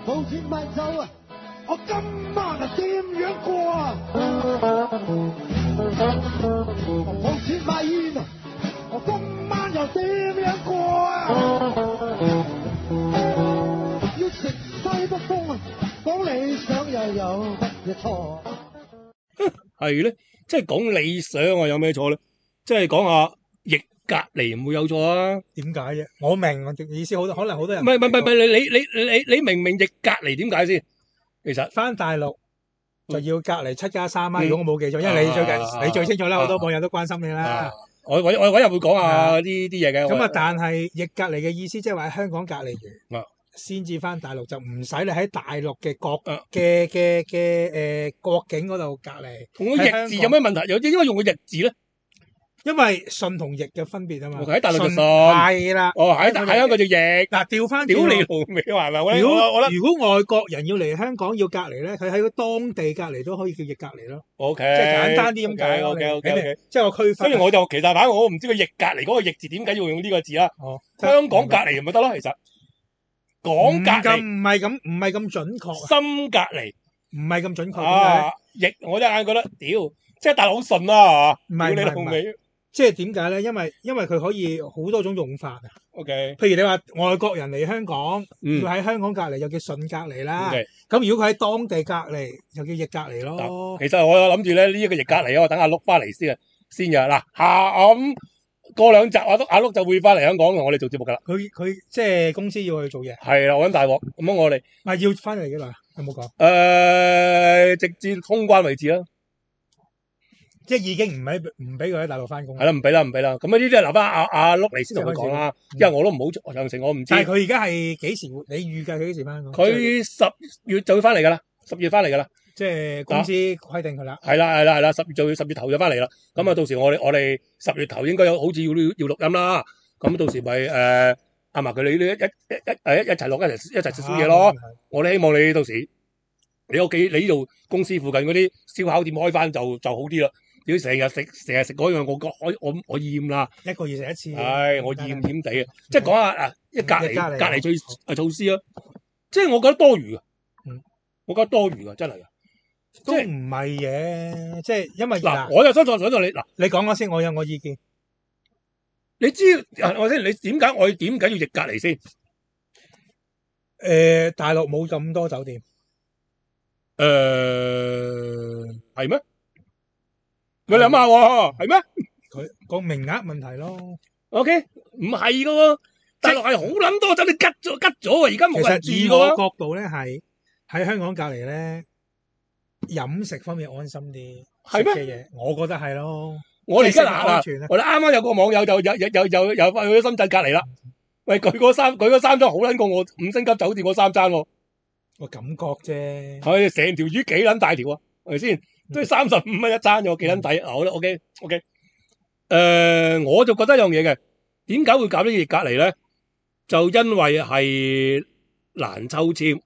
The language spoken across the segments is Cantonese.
冇錢買酒啊！我今晚啊點樣過啊？冇錢買煙啊！我今晚又點樣過啊？要食西北風啊！講理想又有乜嘢錯？ 係咧，即係講理想啊，有咩錯咧？即係講下逆隔離唔會有錯啊？ 點解啫？我明我嘅意思，可能好多人唔係，你明唔明逆隔離點解先？其實翻大陸就要隔離7+3啦。如果我冇記錯，因為你最清楚啦，好多網友都關心你啦。 我日會講下呢啲嘢嘅。 咁啊，但係逆隔離嘅意思，即係話喺香港隔離完，先至翻大陸，就唔使你喺大陸嘅國境嗰度隔離。 同個逆字有咩問題？有啲應該用個逆字咧， 因為順同逆嘅分別啊嘛。 喺大陸就順， 係啦。 喺香港就逆。 嗱，調翻屌你老味係咪？ 如果外國人要嚟香港要隔離咧，佢喺當地隔離都可以叫逆隔離咯。 OK， 即係簡單啲咁解。 OK， 即係個區分。 所以我就其實我唔知個逆隔離嗰個逆字點解要用呢個字啦。香港隔離咪得咯，其實。港隔離唔係咁準確。 深隔離唔係咁準確。 逆我一眼覺得屌，即係大陸好順啦，係嘛？屌你老味！ 即係點解咧？因為佢可以好多種用法啊。 OK， 譬如你話外國人嚟香港，要喺香港隔離，就叫順隔離啦。咁如果佢喺當地隔離，就叫逆隔離咯。 其實我有諗住咧呢一個逆隔離，我等阿碌翻嚟先嘅。嗱，咁過2集阿碌就會翻嚟香港同我哋做節目噶啦。 佢即係公司要去做嘢。 係啦，我揾大鑊咁我哋要翻嚟幾耐？有冇講？ 直至通關為止啦。 即係已經唔俾佢喺大陸翻工。 係啦，唔俾啦。咁呢啲係留翻阿碌嚟先同佢講啦，因為我都唔好詳情，我唔知。 但係佢而家係幾時？你預計佢幾時翻工？ 佢10月就會翻嚟噶啦，10月翻嚟噶啦。 即係公司規定佢啦。 係啦，10月頭就翻嚟啦。咁啊，到時我哋10月頭應該好似要錄音啦。咁到時咪嗌埋佢哋一齊錄一齊食宵夜咯。我哋希望你到時你屋企你呢度公司附近嗰啲燒烤店開翻就好啲啦。如果成日食嗰樣，我厭啦。 1個月食一次。 我厭地啊！即係講下隔離措施啊！即係我覺得多餘啊！我覺得多餘啊！真係噶， 都唔係嘅，即係因為我又想你你講咗先，我有我意見。 你知我先，你點解要逆隔離先？ 大陸冇咁多酒店。 係咩？你諗下喎，係咩？ 佢個名額問題咯。 OK，唔係噶喎，大陸係好撚多酒店吉咗，而家冇人住。 其實以我角度咧，係喺香港隔離咧，飲食方面安心啲。係咩？我覺得係咯。 我哋而家我哋啱啱有個網友就去咗深圳隔離啦。喂，佢嗰三餐好撚過我5星級酒店嗰3餐喎。 我感覺啫。 係成條魚幾撚大條啊？係咪先？都係35蚊一餐喎，幾撚抵？好啦，OK。我就覺得一樣嘢嘅，點解會搞呢啲逆隔離咧？就因為係難抽籤。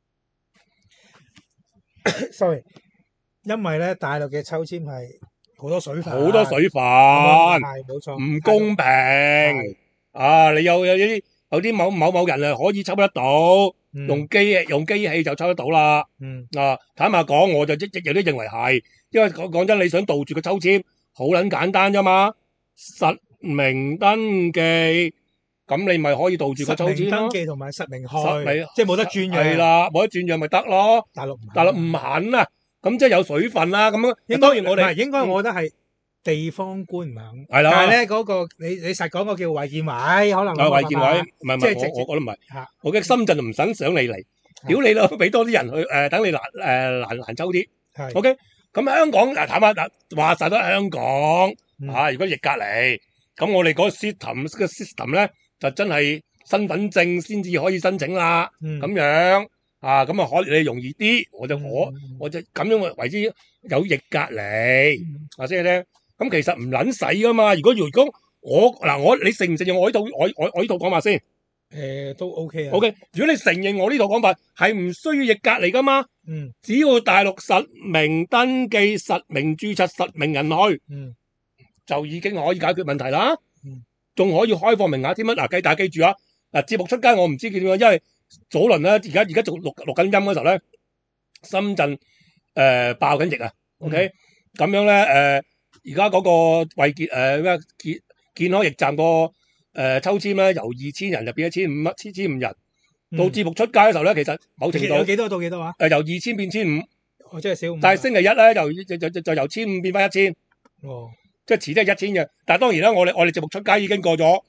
sorry， 因為咧大陸嘅抽籤係好多水分， 係冇錯， 唔公平你有啲某人啊可以抽得到，用機器就抽得到啦。坦白講，我就一直都認為係，因為講真，你想盜住個抽籤，好撚簡單啫嘛，實名登記，咁你咪可以盜住個抽籤咯。實名登記同埋實名去，即係冇得轉讓。 係啦，冇得轉讓咪得咯。大陸唔肯啊，咁即係有水分啦。咁樣當然我哋應該我覺得係地方官唔肯。 係啦， 但係咧嗰個你實講個叫衛健委，可能衛健委唔係我覺得唔係。我嘅深圳就唔想你嚟，屌你咯，俾多啲人去等你難抽啲。OK， 咁香港坦白話晒都係香港如果逆隔離，咁我哋嗰個 system 咧就真係身份證先至可以申請啦。咁樣咁可能你容易啲，我就咁樣為之有逆隔離即係咧。咁其實唔撚使噶嘛。如果你承唔承認我呢套講法先？ 都 OK 啊。 OK， 如果你承認我呢套講法係唔需要逆隔離噶嘛？只要大陸實名登記、實名註冊、實名人去，就已經可以解決問題啦。仲可以開放名額添啊！大家記住啊！節目出街我唔知點樣，因為早輪咧，而家做錄緊音嗰時候咧，深圳爆緊疫啊。OK，咁樣咧而家嗰個衛健康驛站個抽籤咧，由2000人就變咗1500人。到節目出街嘅時候咧，其實某程度有幾多到幾多啊？ 由2000變1500， 即係少。但係星期一咧，就由1500變翻1000。 哦，即係遲啲係1000嘅。但係當然啦，我哋節目出街已經過咗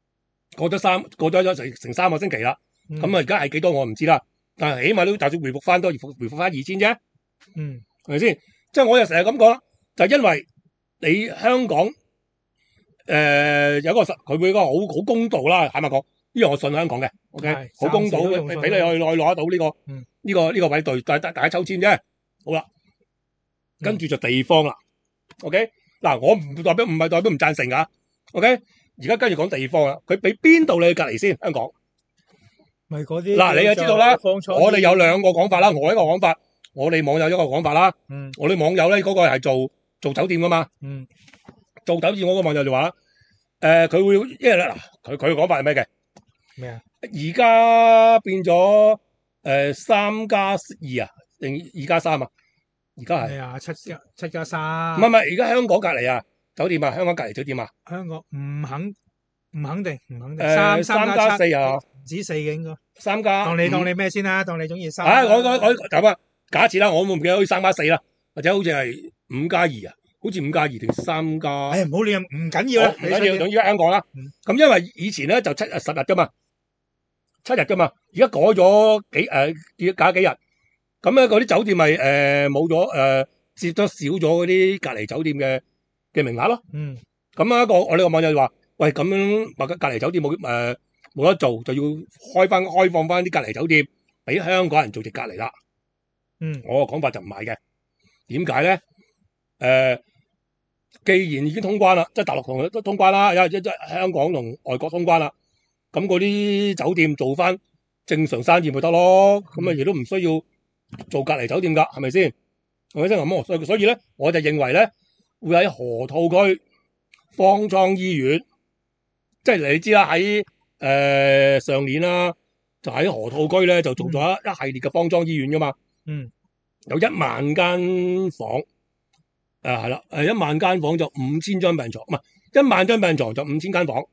成3個星期啦。咁啊，而家係幾多我唔知啦。但係起碼都就算回復翻都回復翻2000啫。係咪先？即係我又成日咁講，就係因為你香港有個佢會個好公道啦，坦白講。呢樣我信香港嘅 ，OK， 好公道嘅，俾你去攞得到呢個位對，大家抽籤啫。好啦，跟住就地方啦 ，OK， 嗱，我唔係代表唔贊成噶 ，OK， 而家跟住講地方啦，佢俾邊度你去隔離先？香港， 咪嗰啲嗱，你就知道啦。我哋有2個講法啦，我一個講法，我哋網友一個講法啦。我哋網友咧嗰個係做酒店噶嘛。做酒店嗰個網友就話啦，佢會因為嗱，佢嘅講法係咩嘅？ 咩啊？ 而家變咗3+2啊，定2+3啊？而家係啊，7+3。 唔係，而家香港隔離啊，酒店啊，香港隔離酒店啊。 香港唔肯定。 3+4啊， 唔止4嘅應該。 3+。 當你咩先啦？當你中意3。 我咁啊，假設啦，我唔記得好似3+4啦，或者好似係5+2啊，好似5+2定3+。 唔好理咁，唔緊要啦， 唔緊要，總之香港啦。咁因為以前咧就10日噶嘛，7日噶嘛，而家改咗幾日，咁咧嗰啲酒店咪冇咗接咗少咗嗰啲隔離酒店嘅名額咯。咁啊我呢個網友就話：喂，咁樣隔離酒店冇得做，就要開放翻啲隔離酒店俾香港人做直隔離啦。我個講法就唔係嘅，點解咧？既然已經通關啦，即係大陸同都通關啦，即香港同外國通關啦，咁嗰啲酒店做翻正常生意咪得咯？咁啊亦都唔需要做隔離酒店噶，係咪先？係咪先咁？所以咧，我就認為咧，會喺河套區方艙醫院，即係你知啦，喺上年啦，就喺河套區咧就做咗一系列嘅方艙醫院噶嘛。有1萬間房。係啦，1萬間房就5000張病床，唔係1萬張病床就5000間房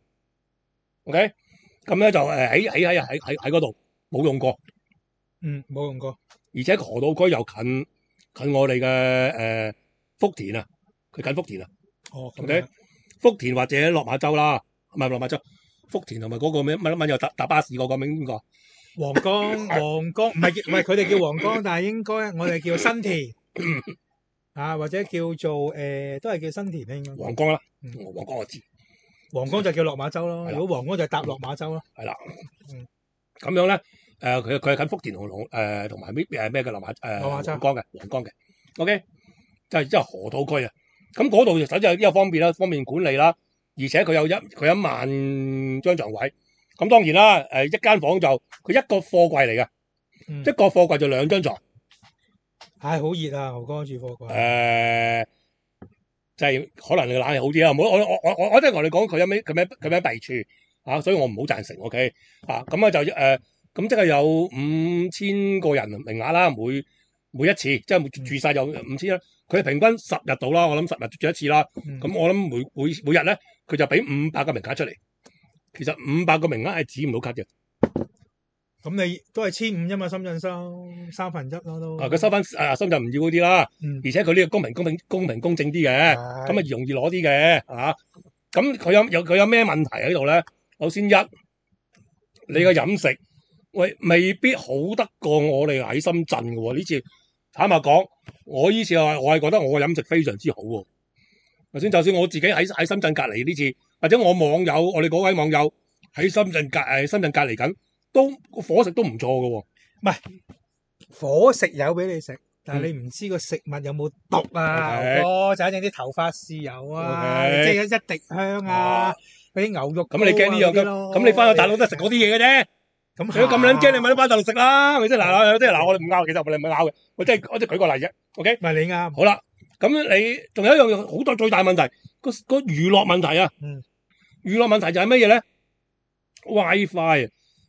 ，OK， 咁咧就喺嗰度冇用過， 冇用過， 而且河套區又近我哋嘅福田啊，佢近福田啊，OK， 福田或者落馬洲啦，唔係落馬洲，福田同埋嗰個咩乜又搭巴士嗰個名邊個？ 皇崗唔係佢哋叫皇崗，但係應該我哋叫新田。或者叫做都係叫新田咧，應該。皇崗啦，皇崗我知。皇崗就叫落馬洲咯。如果皇崗就搭落馬洲咯。係啦。咁樣咧，佢係近福田同埋咩嘅落馬皇崗嘅皇崗嘅。OK， 即係河套區啊。咁嗰度首先有呢個方便啦，方便管理啦，而且佢有1萬張床位。咁當然啦，一間房就佢一個貨櫃嚟嘅，一個貨櫃就2張床。好熱啊！牛哥住貨櫃，即係可能你冷氣好啲啦。我即係同你講佢有咩弊處所以我唔好贊成。OK 咁就咁即係有5000個人名額啦，每一次即係住晒有5000啦。佢平均10日到啦，我諗10日住一次啦。咁我諗每日咧，佢就俾500個名額出嚟。其實500個名額係止唔到咳嘅。咁你都係1500啫嘛，深圳收1/3咯都。佢收翻深圳唔要嗰啲啦，而且佢呢個公平公正啲嘅，咁啊容易攞啲嘅咁佢有咩問題喺度咧？首先你個飲食未必好得過我哋喺深圳嘅喎。呢次坦白講，我呢次我係覺得我嘅飲食非常之好喎。就算我自己喺深圳隔離呢次，或者我哋嗰位網友喺深圳隔離緊。都伙食都唔錯嘅喎，唔係伙食有俾你食，但係你唔知個食物有冇毒啊？就整啲頭髮豉油啊，即係一滴香啊，嗰啲牛肉。咁你驚呢樣嘅？咁你翻去大陸都係食嗰啲嘢嘅啫。咁如果咁撚驚，你咪都翻大陸食啦，係咪先？嗱，我哋唔拗，其實我哋唔拗嘅。我即係舉個例啫。OK， 咪你啱。好啦，咁你仲有一樣好多最大問題，個娛樂問題啊。娛樂問題就係乜嘢咧？WiFi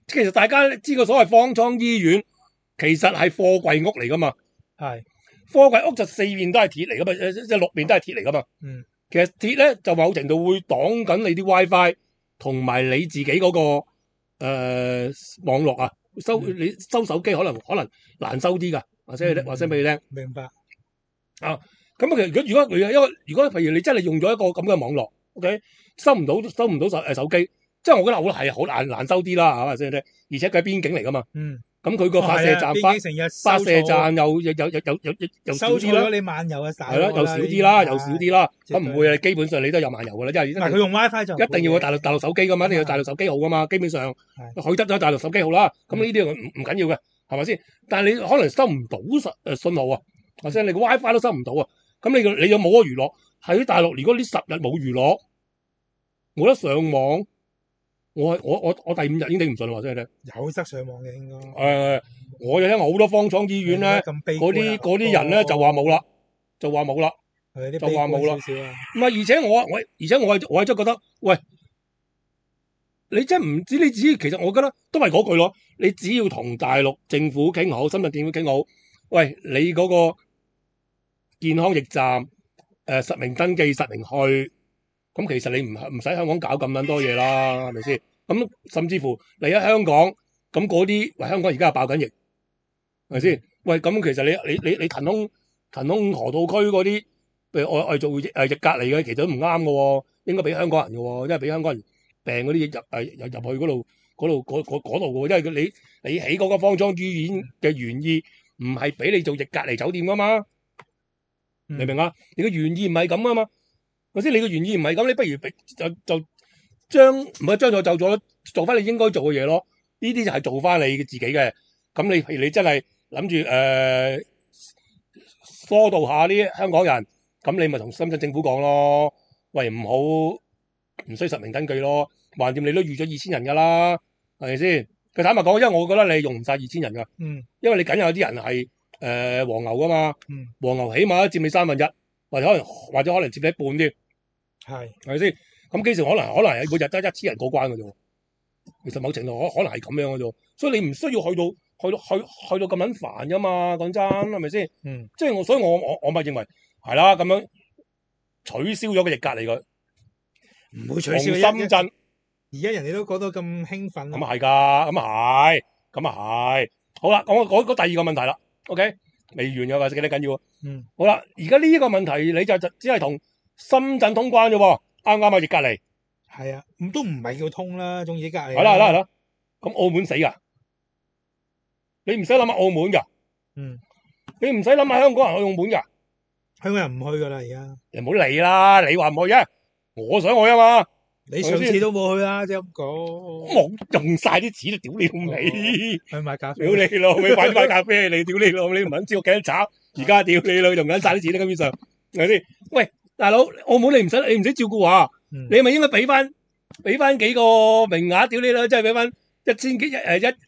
其實大家知個所謂方艙醫院，其實係貨櫃屋嚟噶嘛。 係貨櫃屋就四面都係鐵嚟噶嘛，即係六面都係鐵嚟噶嘛。其實鐵咧就某程度會擋緊你啲 WiFi 同埋你自己嗰個網絡啊。你收手機可能難收啲噶，或者話聲俾你聽。 明白啊。咁其實如果譬如你真係用咗一個咁嘅網絡 ，OK， 收唔到手機，即係我覺得係好難收啲啦，係咪先？而且佢係邊境嚟噶嘛。咁佢個發射站發射站又少啲啦。 你漫遊嘅時候係咯，又少啲啦，咁唔會啊！基本上你都有漫遊噶啦，因為佢用 WiFi 就一定要有大陸手機噶嘛，一定要有大陸手機號噶嘛，基本上佢得咗大陸手機號啦。咁呢啲唔緊要嘅，係咪先？但係你可能收唔到信號啊，或者你個 WiFi 都收唔到啊。咁你又冇咗娛樂喺大陸。如果呢10日冇娛樂，冇得上網，我第5日已經頂唔順啦，話聲你聽。 有得上網嘅應該。 我就聽好多方艙醫院咧，嗰啲人咧就話冇啦，就話冇啦。唔係，而且我係真覺得，喂，你真唔知你自己。其實我覺得都係嗰句咯，你只要同大陸政府傾好，深圳政府傾好，喂，你嗰個健康驛站實名登記實名去，咁其實你唔使香港搞咁撚多嘢啦，係咪先？咁甚至乎你喺香港，咁嗰啲喂，香港而家係爆緊疫，係咪先？喂，咁其實你騰空河套區嗰啲，譬如我做疫隔離嘅，其實都唔啱嘅喎，應該俾香港人嘅喎，因為俾香港人病嗰啲入去嗰度嘅喎，因為你起嗰個方艙醫院嘅原意唔係俾你做疫隔離酒店噶嘛。明唔明啊？你個原意唔係咁啊嘛，或者你個原意唔係咁，你不如就將就做翻你應該做嘅嘢咯。呢啲就係做翻你自己嘅。咁你譬如你真係諗住疏導下啲香港人，咁你咪同深圳政府講咯。喂，唔需實名登記咯，橫掂你都預咗2000人噶啦，係咪先？佢坦白講，因為我覺得你用唔晒2000人噶，因為你梗有啲人係。黃牛噶嘛，黃牛起碼佔你1/3，或者可能佔你一半添，係咪先？咁幾時可能係每日得1000人過關嘅啫。其實某程度可能係咁樣嘅啫，所以你唔需要去到咁撚煩噶嘛。講真，係咪先？即係所以我咪認為係啦，咁樣取消咗個疫隔離佢， 唔會取消。 深圳而家人哋都講到咁興奮， 咁啊係㗎，咁啊係。好啦，講第二個問題啦。OK， 未完嘅話，幾得緊要。好啦，而家呢個問題你就只係同深圳通關啫喎，啱唔啱啊？疫隔離係啊，都唔係叫通啦，仲疫隔離。 係啦。咁澳門死㗎？你唔使諗下澳門㗎。你唔使諗下香港人去澳門㗎。 香港人唔去㗎啦，而家。 你唔好理啦，你話唔去啫，我想去啊嘛。 你上次都冇去啦，即係咁講。 冇用晒啲錢，屌你老味！ 去買咖啡。 屌你老味，買咖啡你屌你老味，你唔肯知我幾多炒？而家屌你老，用緊晒啲錢啦，根本上係咪先？喂，大佬，澳門你唔使照顧啊，你咪應該俾翻幾個名額？屌你老，即係俾翻1000幾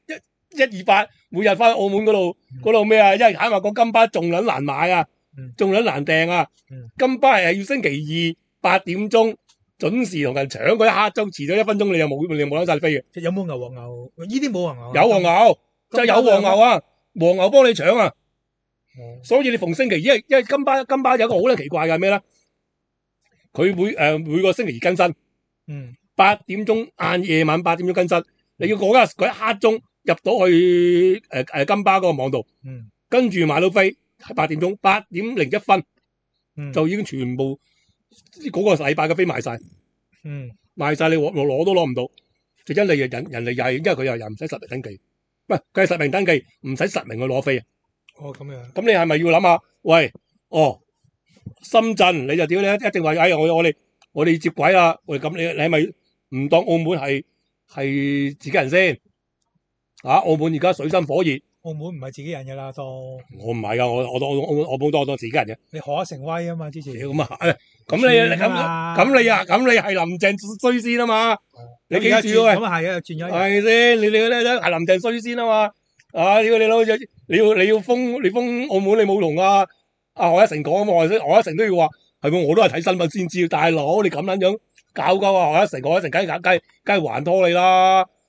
128，每日翻去澳門嗰度咩啊？因為坦白講金巴仲撚難買啊，仲撚難訂啊。金巴係要星期2 8點鐘。準時同人搶嗰一刻，就遲咗1分鐘，你又冇得晒飛嘅。 有冇牛黃牛？呢啲冇黃牛。 有黃牛，就有黃牛啊！黃牛幫你搶啊！所以你逢星期，因為金巴有一個好撚奇怪嘅係咩咧？佢每個星期2更新，8點鐘夜晚8點鐘更新，你要嗰一刻鐘入到去金巴嗰個網度，跟住買到飛係8點鐘8點01分，就已經全部。嗰個禮拜嘅飛賣晒，賣晒你攞都攞唔到，就因你人哋又係，因為佢又唔使實名登記，唔係佢係實名登記，唔使實名去攞飛啊。 哦，咁樣。咁你係咪要諗下？喂，深圳你就屌你一定話，哎呀我哋接軌啦，喂咁你係咪唔當澳門係自己人先？澳門而家水深火熱。 澳門唔係自己人噶啦， 我唔係噶，我當自己人嘅。 你賀成威啊嘛，之前。 咁啊，咁你係林鄭衰先啊嘛？你記住喂。 咁啊係啊，轉咗。 係先，你咧係林鄭衰先啊嘛？屌你老，你要封澳門，你冇同阿何一成講啊嘛？何一成都要話係咪？我都係睇新聞先知，大佬你咁撚樣搞啊！何一成梗係還拖你啦。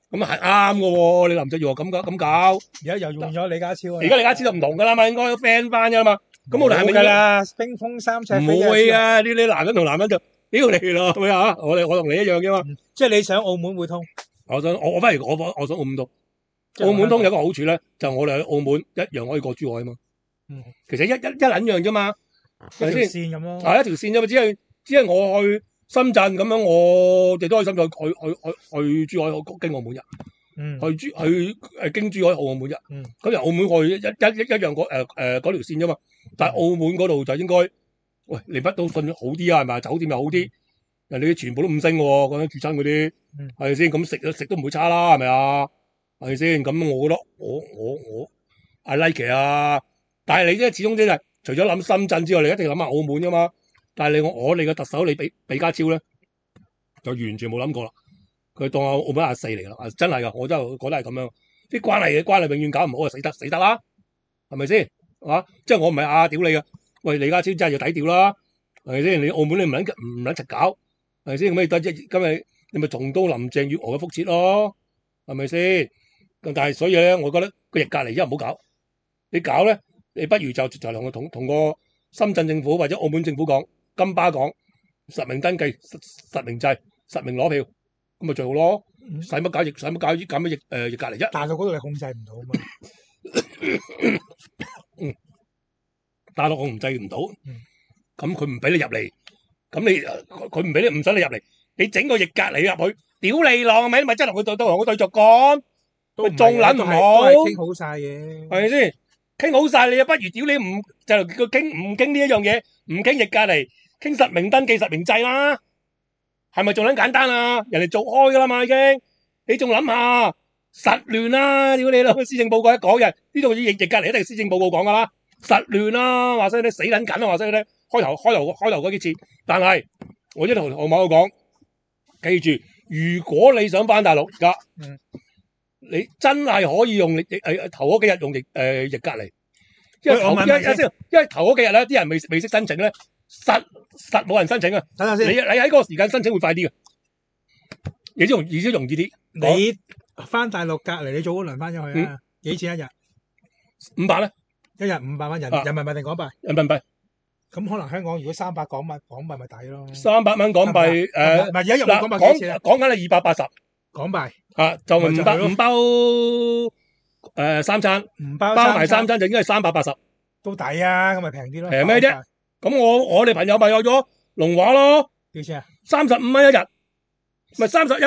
咁係啱嘅喎。你林鄭月娥咁搞， 而家又用咗李家超啊！ 而家李家超就唔同㗎啦嘛，應該 friend 翻㗎嘛。咁我哋係咪㗎啦？冰封三尺， 唔會啊！呢啲男人同男人就屌你咯，係咪啊？我同你一樣嘅嘛。 即係你想澳門會通？ 我反而我想澳門通。澳門通有個好處咧，就我哋喺澳門一樣可以過珠海啊嘛。其實一撚樣啫嘛， 係咪先？線咁咯。 係一條線啫嘛，只係我去深圳咁樣，我哋都可以深圳去珠海經澳門日。去經珠海澳門日。咁由澳門去一樣嗰條線啫嘛。但係澳門嗰度就應該，喂，你乜都信好啲啊，係咪？酒店又好啲，人哋全部都5星喎，講緊住親嗰啲，係咪先？咁食都唔會差啦，係咪啊？係咪先？咁我覺得我 I like 啊，但係你咧始終即係除咗諗深圳之外，你一定諗下澳門噶嘛。但係我哋嘅特首你比家超咧，就完全冇諗過啦。佢當澳門阿4嚟啦，真係噶，我真係覺得係咁樣。啲關係永遠搞唔好啊，死得啦，係咪先？啊，即係我唔係屌你噶，喂，李家超真係要抵調啦，係咪先？你澳門你唔撚柒搞，係咪先？咁今日你咪重蹈林鄭月娥嘅覆轍咯，係咪先？但係所以咧，我覺得個逆隔離真係唔好搞。你搞咧，你不如就同個深圳政府或者澳門政府講，金巴講實名登記、實名制、實名攞票，咁咪最好咯。使乜搞逆隔離啫？ 大陸嗰度你控制唔到啊嘛。 大陸我控制唔到，咁佢唔俾你入嚟，咁佢唔俾你唔使你入嚟，你整個逆隔離入去，屌你咯，咪真係同佢對着幹。咪仲撚唔好？ 傾好晒嘅， 係咪先？傾好晒你啊，不如屌你唔傾呢一樣嘢，唔傾逆隔離，傾實名登記、實名制啦，係咪仲撚簡單啊？人哋做開噶啦嘛已經，你仲諗下實亂啦？屌你老母！施政報告一講嘅，呢度逆隔離一定係施政報告講噶啦，實亂啦，話晒你死撚緊啊，話晒你開頭嗰幾次，但係我一同某個講，記住，如果你想翻大陸而家。你真係可以用頭嗰幾日用逆隔離，因為頭嗰幾日咧，啲人未識申請咧，實冇人申請啊。等下先，你喺嗰個時間申請會快啲嘅，亦都容易啲。 你翻大陸隔離，你早嗰輪翻咗去啊？幾錢一日 ？500咧， 一日500蚊人民幣定港幣？ 人民幣。 咁可能香港如果300港幣咪抵咯。 300蚊港幣唔係而家有冇港幣幾錢？ 講緊係280 港幣。 就唔包3餐，包埋3餐就應該係380， 都抵啊！咁咪平啲咯。 平咩啫？咁我哋朋友咪有咗龍華咯， 幾錢啊 ？35蚊一日，咪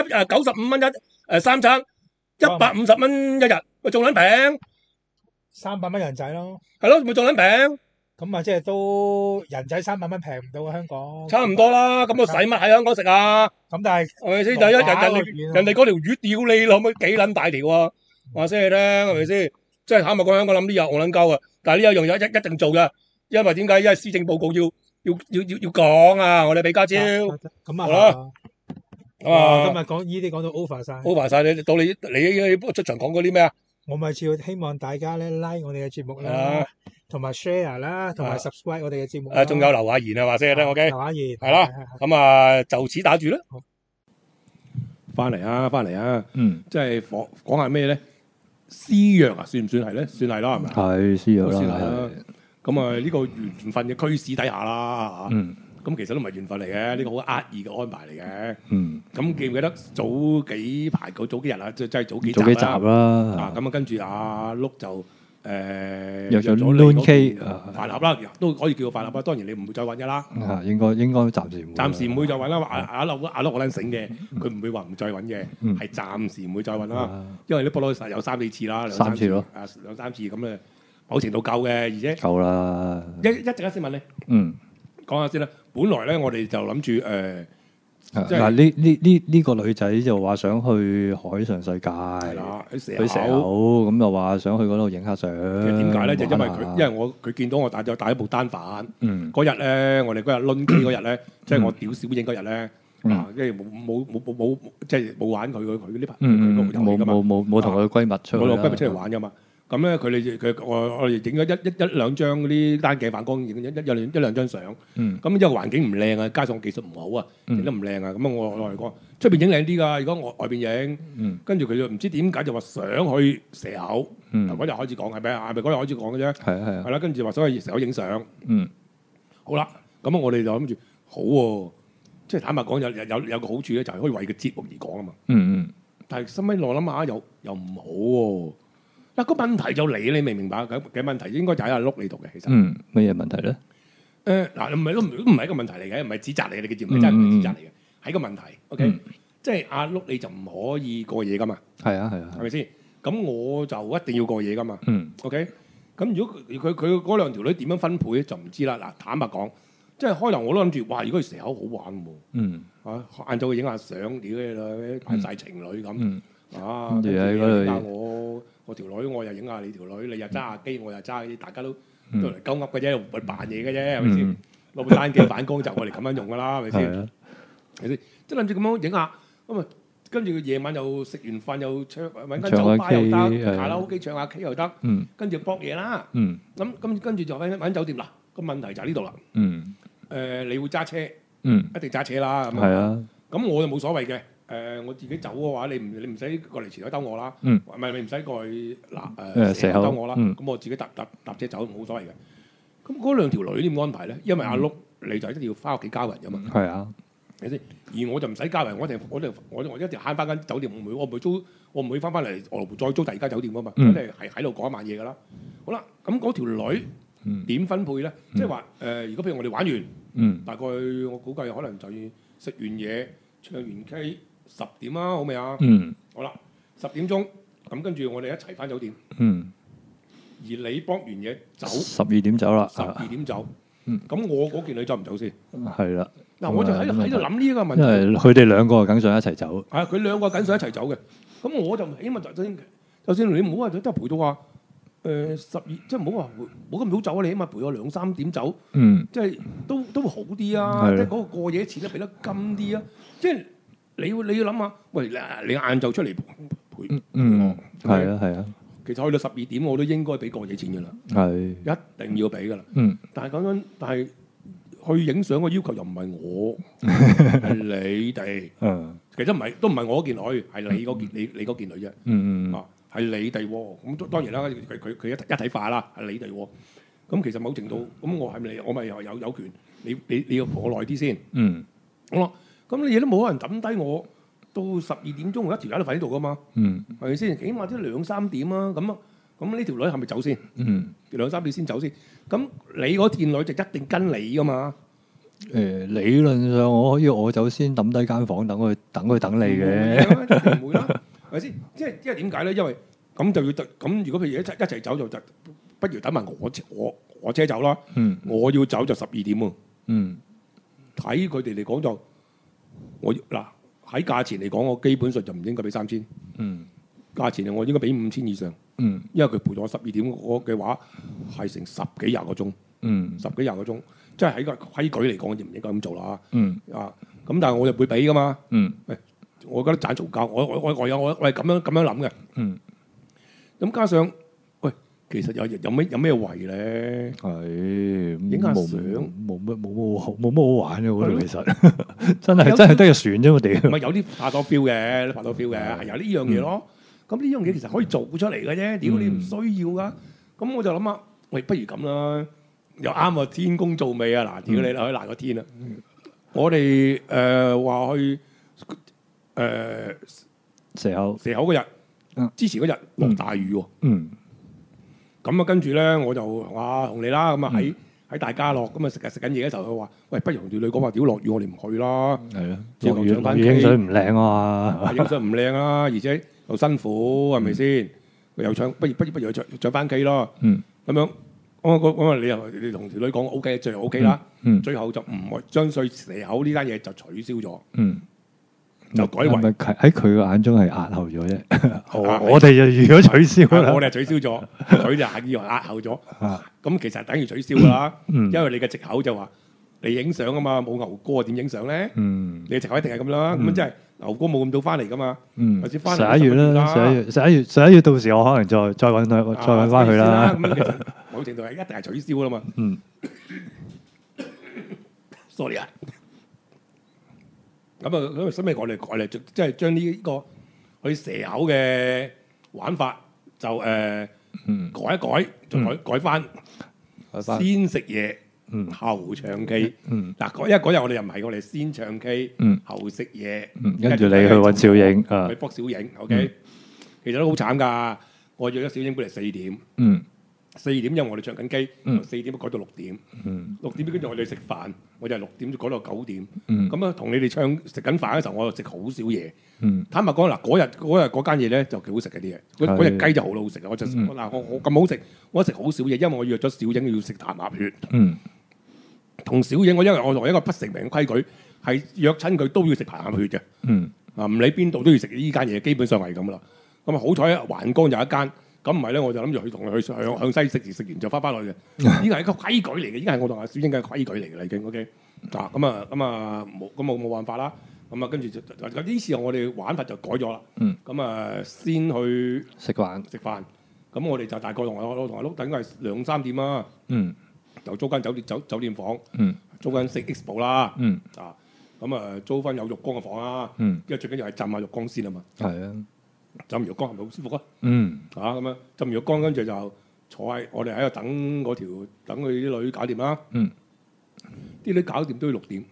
95蚊3餐，150蚊一日，咪仲撚平 ？300蚊人仔咯， 係咯，咪仲撚平。 咁啊，即係都人仔300蚊平唔到啊！香港差唔多啦，咁我使乜喺香港食啊？ 咁但係係咪先？人哋嗰條魚屌你老母幾撚大條啊？話聲你聽係咪先？即係坦白講，香港諗啲嘢我撚鳩啊！但係呢一樣嘢一定做嘅，因為點解？因為施政報告要講啊！我哋俾家超咁啊， 今日講呢啲講到 over 晒，你到你出場講嗰啲咩啊？ 我咪照希望大家咧 like 我哋嘅節目啦，同埋 share 啦，同埋 subscribe 我哋嘅節目。 仲有留下言啊，話聲你聽 ，OK？ 留下言係啦，咁啊就此打住啦。 翻嚟啊！即係講下咩咧？施藥啊，算唔算係咧？算係啦，係咪？ 係施藥啦， 算係啦。咁啊，呢個緣分嘅驅使底下啦，咁其實都唔係緣分嚟嘅，呢個好惡意嘅安排嚟嘅。咁記唔記得早幾日啊？即係早幾集啦。咁啊，跟住阿碌就約咗 Loon K 飯盒啦，都可以叫飯盒啦。當然你唔會再揾嘅啦。 應該暫時唔會再揾啦。阿碌好撚醒嘅，佢唔會話唔再揾嘅，係暫時唔會再揾啦。因為呢波攞實有3-4次啦，2-3次咯，2-3次咁咧，某程度夠嘅，而且夠啦。 一陣間先問你，講下先啦。本來咧，我哋就諗住嗱呢個女仔就話想去海上世界，佢蛇口咁就話想去嗰度影下相。 點解咧？就因為佢見到我帶一部單反，嗰日咧，我哋嗰日攆機嗰日咧，即係我屌小影嗰日咧，即係冇即係冇玩佢呢排， 冇同佢閨蜜出去， 冇同閨蜜出嚟玩噶嘛。 咁咧我哋整咗一兩張嗰啲單鏡反光，影一兩張相。咁因為環境唔靚啊，加上技術唔好啊，影得唔靚啊。咁我嚟講，出邊影靚啲㗎。如果外邊影，跟住佢就唔知點解就話想去蛇口。嗰日開始講係咪啊？係咪嗰日開始講嘅啫？係啦，跟住話想去蛇口影相。好啦，咁我哋就諗住好喎，即係坦白講有個好處咧，就係可以為個節目而講啊嘛。但係收尾我諗下又唔好喎。嗱，個問題就你明唔明白？嘅問題應該就喺阿碌你度嘅，其實。 乜嘢問題咧？ 嗱，唔係一個問題嚟嘅，唔係指責嚟嘅，你記住，唔係真係唔係指責嚟嘅，係一個問題。OK，即係阿碌你就唔可以過夜噶嘛。係啊，係咪先？咁我就一定要過夜噶嘛。OK，咁如果佢嗰兩條女點樣分配咧，就唔知啦。嗱，坦白講，即係開頭我都諗住，哇！如果去蛇口好玩喎。晏晝去影下相，屌你啦，扮晒情侶咁。跟住喺嗰度。我條女我又影下你條女，你又揸下機，我又揸啲，大家都嚟鳩噏嘅啫，唔會扮嘢嘅啫，係咪先？攞部單機反光就我哋咁樣用噶啦，係咪先？係咪先？即係諗住咁樣影下，咁啊，跟住夜晚又食完飯又揾間酒吧又得，卡拉 OK 唱下 K 又得，跟住搏嘢啦。咁跟住就揾酒店啦。個問題就喺呢度啦。你會揸車，一定揸車啦。係啊。咁我就冇所謂嘅。我自己走嘅話，你唔使過嚟前海兜我啦，唔係你唔使過去蛇口兜我啦，咁我自己搭車走冇所謂嘅。咁嗰兩條女點安排咧？因為阿碌你就一定要翻屋企交人噶嘛，係啊，係咪先？而我就唔使交人，我一定慳翻間酒店，我唔會翻嚟俄羅斯再租第二間酒店噶嘛，我哋係喺度過一晚夜噶啦。好啦，咁嗰條女點分配咧？即係話如果譬如我哋玩完，大概我估計可能就要食完嘢、唱完 K。10點啊，好未啊？好啦，10點鐘咁，跟住我哋一齊翻酒店。而你幫完嘢走，12點走啦。12點走。咁我嗰件女走唔走先？係啦。嗱，我就喺度諗呢一個問題。因為佢哋兩個梗想一齊走。係佢兩個梗想一齊走嘅。咁我就起碼就算你唔好話都係陪到話12，即係唔好話冇咁早走啊！你起碼陪我2、3點走。即係都會好啲啊！即係嗰個過夜錢咧俾得金啲啊！即係。你要諗下，喂，你晏晝出嚟陪我，係啊。其實去到12點，我都應該俾過夜錢嘅啦，係一定要俾嘅啦。但係去影相嘅要求又唔係我，係你哋。其實都唔係我嗰件女，係你嗰件女啫。係你哋喎。咁當然啦，佢一體化啦，係你哋喎。咁其實某程度，咁我係咪我咪有權？你要陪我耐啲先。好啦。咁你嘢都冇可能抌低我到12點鐘，我一條友都瞓喺度噶嘛？係咪先？起碼都2、3點啊！咁呢條女係咪走先？2、3點先走先。咁你嗰件女就一定跟你噶嘛？理論上我可以我走先抌低間房等佢等你嘅。唔會啦，係咪先？即係點解咧？因為咁就要咁。如果譬如一齊走就不如等埋我車走啦。我要走就12點喎。睇佢哋嚟講就。我嗱喺價錢嚟講，我基本上就唔應該俾3000。價錢我應該俾5000以上。因為佢陪咗我12點嘅話，係成10幾20個鐘。10幾20個鐘，即係喺個規矩嚟講，就唔應該咁做啦。咁但係我就會俾噶嘛。我覺得賺嘈交，我係咁樣諗嘅。咁加上。其實有咩為咧？係影下相，冇乜好玩嘅嗰度。其實真係得個船啫，我哋唔係有啲拍拖 feel 嘅，係有呢樣嘢咯。咁呢樣嘢其實可以做出嚟嘅啫。屌你唔需要噶。咁我就諗下，喂，不如咁啦，又啱啊！天公造美啊！嗱，屌你啦，可以賴個天啊！我哋話去蛇口嗰日，之前嗰日落大雨喎。咁啊，跟住咧，我就話同你啦，咁啊喺大家樂，咁啊食緊嘢嘅時候，佢話：喂，不如同條女講話，屌落雨，我哋唔去啦。係啊，落雨影相唔靚啊嘛，影相唔靚啊，而且又辛苦，係咪先？又唱，不如唱翻 K 咯。咁樣，你同條女講 OK， 最後 OK 啦。最後就唔將去蛇口呢單嘢就取消咗。就改為喺佢嘅眼中係押後咗啫。我哋就如果取消啦，我哋係取消咗，佢就以為押後咗。咁其實等於取消啦，因為你嘅藉口就話你影相啊嘛，冇牛哥點影相咧？你嘅藉口一定係咁啦。咁即係牛哥冇咁早翻嚟噶嘛，或者翻 11月啦，11月到時我可能再揾翻佢啦。 咁其實某程度係一定係取消啦嘛。sorry 啊。咁所以我哋即係將呢個去蛇口嘅玩法就改一改，就改翻先食嘢。後唱 K， 嗱，因為嗰日我哋又唔係，我哋先唱 K， 後食嘢， 跟住你去揾小影， 去卜小影 ，OK，其實都好慘㗎。我約咗小影本嚟4點，4點因為我哋唱緊機，4點改到6點，6點跟住我哋食飯，我就係6點改到9點，咁啊同你哋食緊飯嘅時候，我就食好少嘢。坦白講嗱，嗰日嗰間嘢咧就幾好食嘅啲嘢，嗰隻雞就好好食啊！我咁好食，我食好少嘢，因為我約咗小影要食彈鴨血。同小影，因為我同一個不成名嘅規矩，係約親佢都要食排鴨血嘅。唔理邊度都要食呢間嘢，基本上係咁啦。咁啊好彩環江有一間，咁唔係咧我就諗住去同佢向西食完就翻去嘅。呢個係一個規矩嚟嘅，呢個係我同阿小影嘅規矩嚟嘅啦已經。OK， 咁冇辦法啦。咁啊跟住就呢次我哋玩法就改咗啦。咁啊先去食飯。咁我哋就大概同阿碌等係2、3點啦。就租間酒店房，租間Expo 啦，咁啊租翻有浴缸嘅房啦，因為最緊要係浸下浴缸先啊嘛。係啊，浸完浴缸係咪好舒服啊？咁樣浸完浴缸跟住就坐喺我哋喺度等佢啲女搞掂啦。啲女搞掂都要6點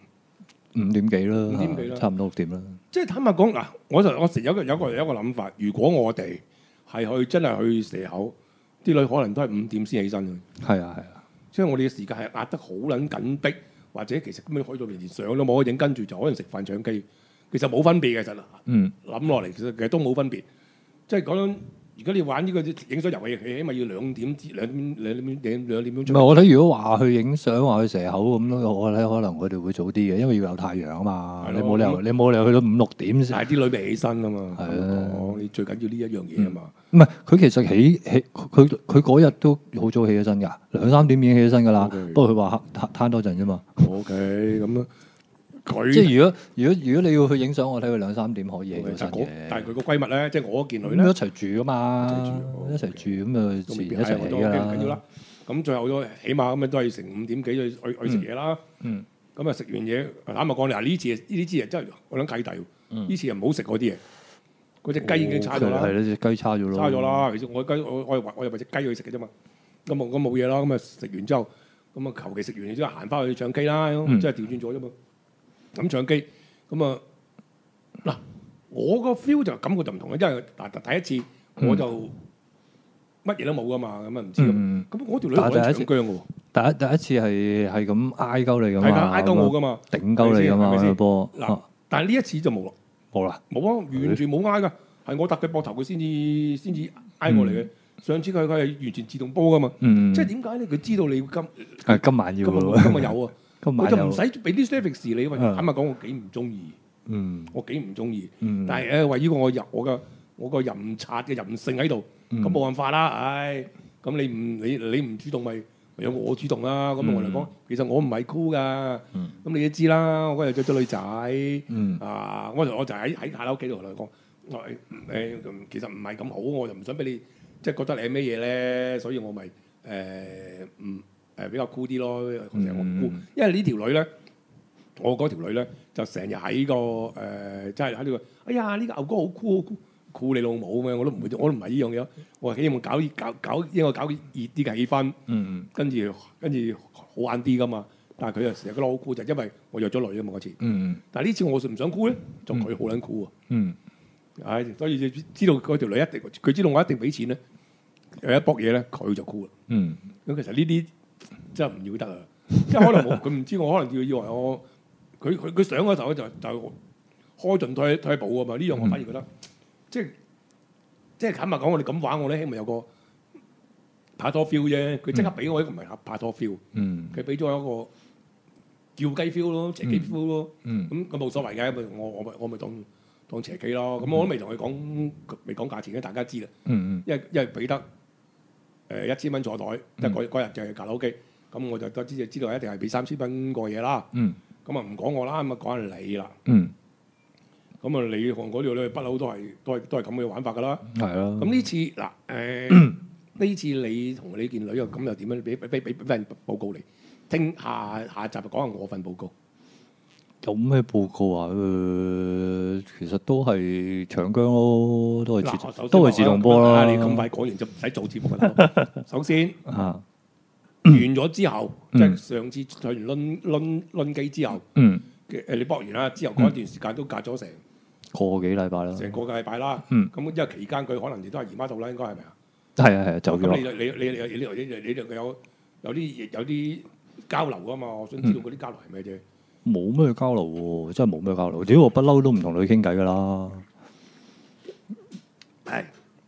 ，5點幾啦，差唔多6點啦。即係坦白講嗱，我成有個諗法，如果我哋係真係去蛇口，啲女可能都係5點先起身嘅。係啊。即係我哋嘅時間係壓得好撚緊迫，或者其實根本可以到連相都冇得影，跟住就可能食飯唱 K， 其實冇分別嘅真啦。諗落嚟其實都冇分別。即係講緊，如果你玩呢個影相遊戲，起碼要2點鐘出。唔係，我睇如果話去影相，話去蛇口咁咯，我睇可能佢哋會早啲嘅，因為要有太陽啊嘛。你冇理由去到5、6點先。但係啲女未起身啊嘛。係啊，你最緊要呢一樣嘢啊嘛。唔係，佢其實佢嗰日都好早起咗身㗎，2、3點已經起咗身㗎啦。不過佢話攤多陣啫嘛。OK， 咁啊，即係如果你要去影相，我睇佢2、3點可以起咗身嘅。但係佢個閨蜜咧，即係我嗰件女咧，一齊住㗎嘛，一齊住咁啊，自然一齊起㗎啦。唔緊要啦。咁最後都起碼咁啊，都係成5點幾去食嘢啦。咁啊食完嘢，坦白講你話呢支嘢真係我諗計第，呢次又唔好食嗰啲嘢。嗰隻雞已經差咗啦，係啦，隻雞差咗咯，差咗啦。其實我又為隻雞去食嘅啫嘛，咁冇嘢啦。咁啊食完之後，咁啊求其食完之後行翻去唱 K 啦，即係調轉咗啫嘛。咁唱 K，咁啊嗱，我個 feel 就感覺就唔同啦，因為第一次我就乜嘢都冇噶嘛，咁啊唔知咁我條女好長姜嘅喎。第一次係咁挨鳩你噶嘛，係挨鳩我噶嘛，頂鳩你噶嘛個波。嗱，但係呢一次就冇啦。冇啦，冇啊，完全冇挨噶，係我搭佢膊頭佢先至挨我嚟嘅。上次佢係完全自動波噶嘛，即係點解咧？佢知道你今晚要喎，今日有啊，我就唔使俾啲 service 你。坦白講，我幾唔中意，我幾唔中意。但係為呢個我個淫賊嘅人性喺度，咁冇辦法啦。唉，咁你唔主動咪有我主動啦。咁我嚟講，其實我唔係 cool 噶。咁你都知啦，我嗰日追咗女仔，我就喺卡拉 OK 度同佢講，其實唔係咁好，我就唔想俾你即係覺得你係咩嘢咧，所以我咪比較 cool 啲咯。成日我唔 cool，因為呢條女咧，我嗰條女咧就成日喺個即係喺呢個，哎呀呢個牛哥好 cool 你老母咩？我都唔係呢樣嘢。我希望搞熱啲嘅氣氛，跟住好玩啲噶嘛。但係佢又成日覺得好酷，就因為我約咗女啊嘛嗰次。但係呢次我唔想酷咧，就佢好撚酷啊。所以知道嗰條女一定，佢知道我一定俾錢咧，有一搏嘢咧，佢就酷啦。咁其實呢啲真係唔要得啊！即係可能佢唔知我，可能以為我佢上嗰時候就開盡退步啊嘛。呢樣我反而覺得。即係坦白講，我哋咁玩，我咧希望有個拍拖 feel 啫。佢即刻俾我一個唔係拍拖 feel，佢俾咗一個叫雞 feel 咯，邪機 feel 咯。咁冇所謂嘅，我咪當邪機咯。咁我都未同佢未講價錢嘅，大家知啦。因為俾得1000蚊坐袋，即係嗰日就係卡拉 OK。咁我就知道一定係俾3000蚊過夜啦。咁啊唔講我啦，咁啊講下你啦。 咁啊，你韓國呢度咧不嬲都係咁嘅玩法㗎啦。 係啊。 咁呢次嗱呢次你同你件女又咁又點樣？俾份報告嚟，聽下集就講下我份報告。 有咩報告啊？其實都係搶姜咯，都係自動波啦。 你咁快講完就唔使做節目啦。首先完咗之後，即係上次睇完論機之後，你搏完啦，之後嗰一段時間都隔咗成個幾禮拜啦。 成個禮拜啦。咁因為期間佢可能亦都係姨媽到啦，應該係咪啊？ 係啊，就咁你有啲交流啊嘛，我想知道嗰啲交流係咩啫？ 冇咩交流喎，真係冇咩交流。屌我不嬲都唔同女傾偈噶啦。 係，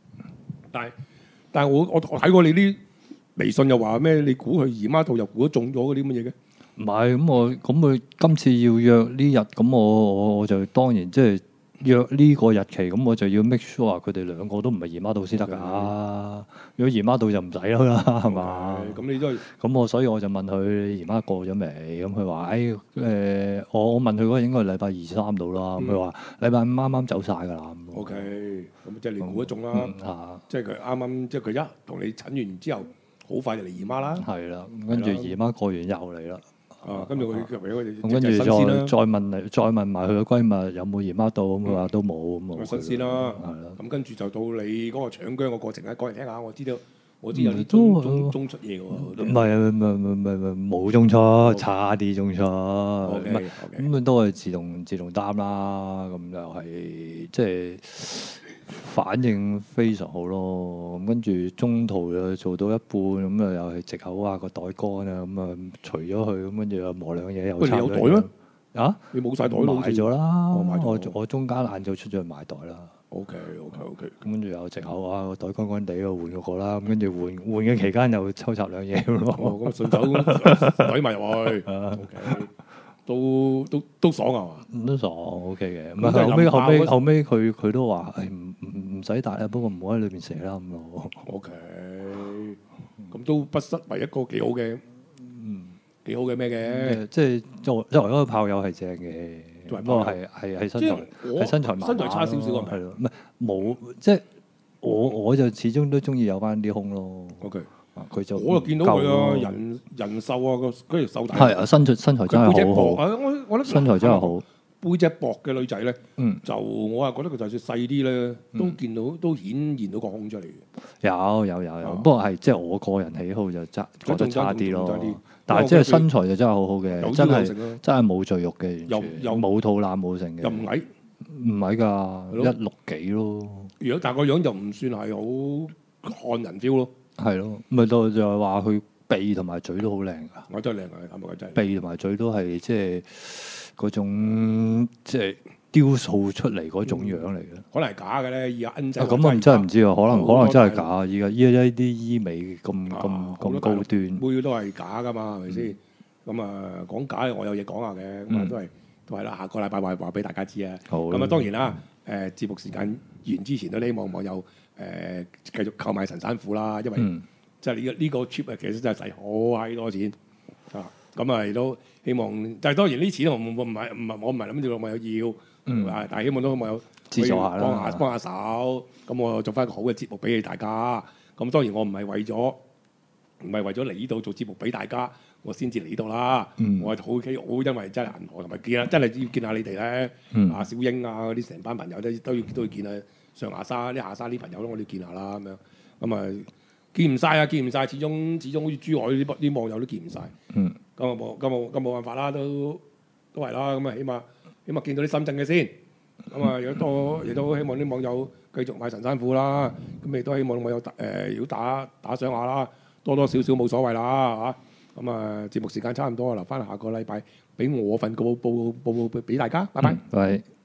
但係我睇過你啲微信又話咩？你估佢姨媽度又估得中咗嗰啲乜嘢嘅？ 唔係咁佢今次要約呢日，咁我就當然即係約呢個日期，咁我就要 make sure 佢哋兩個都唔係姨媽度先得㗎。如果姨媽度就唔使啦，係嘛？ 咁你都係咁所以我就問佢姨媽過咗未？咁佢話我問佢嗰日應該係禮拜2、3到啦。咁佢話禮拜5啱啱走晒㗎啦。 OK，咁即係你估得中啦。即係佢啱啱，即係佢一同你診完之後，好快就嚟姨媽啦。 係啦，跟住姨媽過完又嚟啦。 跟住佢跟住再問埋佢嘅閨蜜有冇姨媽到，咁佢話都冇，咁新鮮啦。係啦，咁跟住就到你嗰個搶姜嘅過程咧，講嚟聽下。我知有啲中出嘢喎。唔係冇中出，差啲中出。咁都係自動擔啦。咁又係即係反應非常好咯。咁跟住中途又做到一半，咁又係藉口話個袋乾啊，咁除咗佢，咁跟住又磨兩嘢又差。 你有袋咩？ 啊！ 你冇晒袋買咗啦。我中間晏晝出咗去買袋啦。 OK。 咁跟住有藉口啊，個袋乾乾地換嗰個啦。咁跟住換嘅期間又抽插兩嘢咯。 咁順手懟埋入去。OK。都爽啊嘛！ 都爽 OK 嘅。唔係後尾佢都話唔使帶啊，不過唔好喺裏邊射啦咁咯。 OK。咁都不失為一個幾好嘅咩嘅。 即係作為一個炮友係正嘅，不過係身材差少少啊。 係咯，唔係冇即係我就始終都中意有翻啲胸咯。 OK。 佢就我又見到佢啊，人瘦啊，嗰條瘦大。 係啊，身材真係好好。 我覺得身材真係好。 背脊薄嘅女仔咧，就我係覺得佢就算細啲咧，都顯現到個胸出嚟嘅。 有，不過係即係我個人喜好就覺得差啲咯。但係即係身材就真係好好嘅，真係冇贅肉嘅，又冇肚腩冇成嘅。 又唔矮， 唔矮㗎，160幾咯。 如果但係個樣就唔算係好漢人 feel 咯。 係咯，咪就係話佢鼻同埋嘴都好靚㗎。 我真係靚啊！坦白講真係。 鼻同埋嘴都係即係嗰種即係雕塑出嚟嗰種樣嚟嘅。 可能係假嘅咧，而家恩仔。 咁我真係唔知啊，可能真係假。而家呢啲醫美咁高端， 妹都係假㗎嘛，係咪先？咁講假我有嘢講下嘅，咁都係啦。下個禮拜話俾大家知啊。咁啊當然啦，節目時間完之前都希望網友繼續購買神山褲啦，因為即係呢個 trip 啊，其實真係使好閪多錢啊！咁啊亦都希望，但係當然呢錢我唔係諗住網友要，但係希望都網友資助下啦， 幫下手，咁我做翻一個好嘅節目俾你大家。咁當然我唔係為咗嚟呢度做節目俾大家，我先至嚟呢度啦。我係好因為真係銀河同埋真係要見下你哋咧，小英啊嗰啲成班朋友都要見下。上下沙啲朋友咯，我哋見下啦咁樣，咁見唔晒，始終好似珠海啲網友都見唔晒。咁冇辦法啦，都係啦，咁起碼見到啲深圳嘅先，亦都希望啲網友繼續買神山褲啦，咁亦都希望網友如果打賞下啦，多少冇所謂啦嚇，咁節目時間差唔多，留翻下個禮拜俾我份報告俾大家，拜拜。